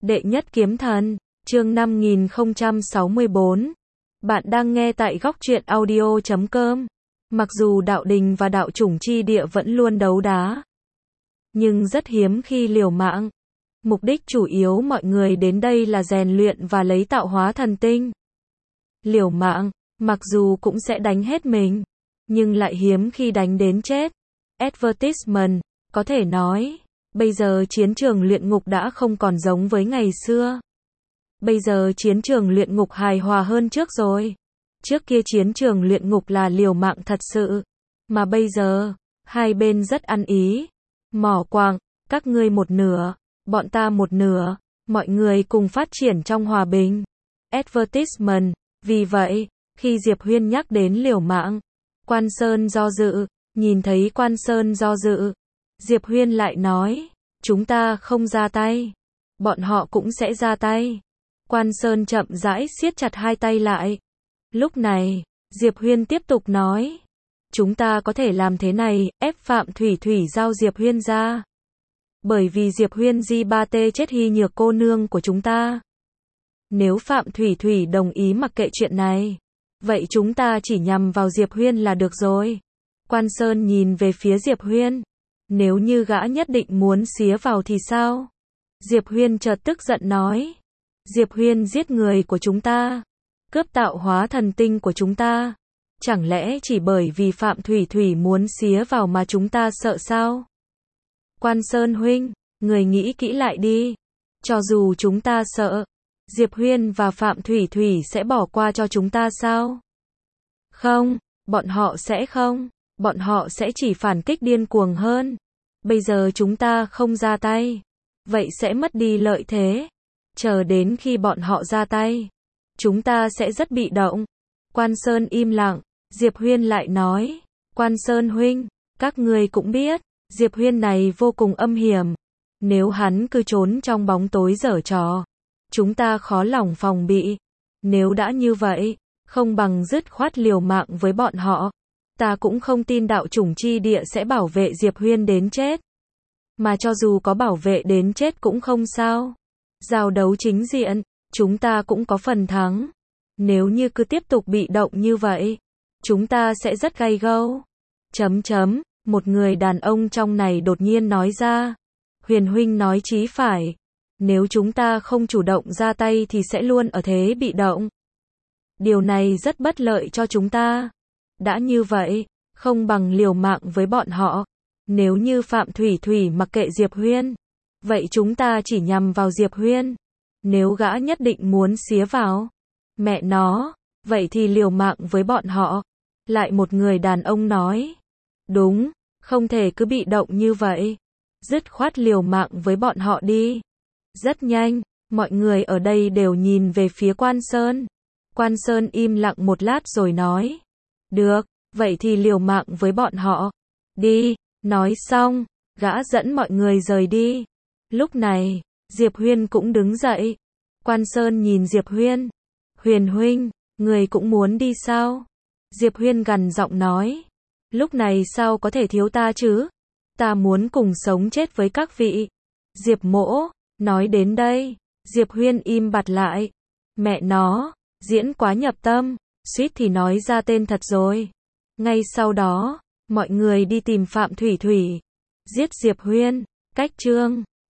Đệ nhất kiếm thần, chương 5064. Bạn đang nghe tại góc truyện audio.com. Mặc dù đạo đình và đạo chủng chi địa vẫn luôn đấu đá, nhưng rất hiếm khi liều mạng. Mục đích chủ yếu mọi người đến đây là rèn luyện và lấy tạo hóa thần tinh. Liều mạng, mặc dù cũng sẽ đánh hết mình, nhưng lại hiếm khi đánh đến chết. Advertisement, có thể nói, bây giờ chiến trường luyện ngục đã không còn giống với ngày xưa. Bây giờ chiến trường luyện ngục hài hòa hơn trước rồi. Trước kia chiến trường luyện ngục là liều mạng thật sự, mà bây giờ, hai bên rất ăn ý. Mỏ quặng, các ngươi một nửa, bọn ta một nửa, mọi người cùng phát triển trong hòa bình. Advertisement, vì vậy, khi Diệp Huyên nhắc đến liều mạng, Quan Sơn do dự, nhìn thấy Quan Sơn do dự, Diệp Huyên lại nói, chúng ta không ra tay, bọn họ cũng sẽ ra tay. Quan Sơn chậm rãi siết chặt hai tay lại. Lúc này, Diệp Huyên tiếp tục nói, chúng ta có thể làm thế này, ép Phạm Thủy Thủy giao Diệp Huyên ra. Bởi vì Diệp Huyên di ba tê chết hy nhược cô nương của chúng ta. Nếu Phạm Thủy Thủy đồng ý mặc kệ chuyện này, vậy chúng ta chỉ nhằm vào Diệp Huyên là được rồi. Quan Sơn nhìn về phía Diệp Huyên. Nếu như gã nhất định muốn xía vào thì sao? Diệp Huyên chợt tức giận nói. Diệp Huyên giết người của chúng ta, cướp tạo hóa thần tinh của chúng ta. Chẳng lẽ chỉ bởi vì Phạm Thủy Thủy muốn xía vào mà chúng ta sợ sao? Quan Sơn huynh, người nghĩ kỹ lại đi. Cho dù chúng ta sợ, Diệp Huyên và Phạm Thủy Thủy sẽ bỏ qua cho chúng ta sao? Không, bọn họ sẽ không. Bọn họ sẽ chỉ phản kích điên cuồng hơn. Bây giờ chúng ta không ra tay, vậy sẽ mất đi lợi thế. Chờ đến khi bọn họ ra tay, chúng ta sẽ rất bị động. Quan Sơn im lặng, Diệp Huyên lại nói, Quan Sơn huynh, các ngươi cũng biết, Diệp Huyên này vô cùng âm hiểm. Nếu hắn cứ trốn trong bóng tối giở trò, chúng ta khó lòng phòng bị. Nếu đã như vậy, không bằng dứt khoát liều mạng với bọn họ. Ta cũng không tin đạo chủng chi địa sẽ bảo vệ Diệp Huyên đến chết. Mà cho dù có bảo vệ đến chết cũng không sao. Giao đấu chính diện, chúng ta cũng có phần thắng. Nếu như cứ tiếp tục bị động như vậy, chúng ta sẽ rất gay gâu. Một người đàn ông trong này đột nhiên nói ra. Huyền huynh nói chí phải. Nếu chúng ta không chủ động ra tay thì sẽ luôn ở thế bị động. Điều này rất bất lợi cho chúng ta. Đã như vậy, không bằng liều mạng với bọn họ. Nếu như Phạm Thủy Thủy mặc kệ Diệp Huyên, vậy chúng ta chỉ nhằm vào Diệp Huyên. Nếu gã nhất định muốn xía vào, mẹ nó, vậy thì liều mạng với bọn họ. Lại một người đàn ông nói, đúng, không thể cứ bị động như vậy. Dứt khoát liều mạng với bọn họ đi. Rất nhanh, mọi người ở đây đều nhìn về phía Quan Sơn. Quan Sơn im lặng một lát rồi nói, được, vậy thì liều mạng với bọn họ. Đi, nói xong, gã dẫn mọi người rời đi. Lúc này, Diệp Huyên cũng đứng dậy. Quan Sơn nhìn Diệp Huyên. Huyền huynh, người cũng muốn đi sao? Diệp Huyên gằn giọng nói. Lúc này sao có thể thiếu ta chứ? Ta muốn cùng sống chết với các vị. Diệp mỗ, nói đến đây, Diệp Huyên im bặt lại. Mẹ nó, diễn quá nhập tâm, suýt thì nói ra tên thật rồi. Ngay sau đó, mọi người đi tìm Phạm Thủy Thủy, giết Diệp Huyên. Cách chương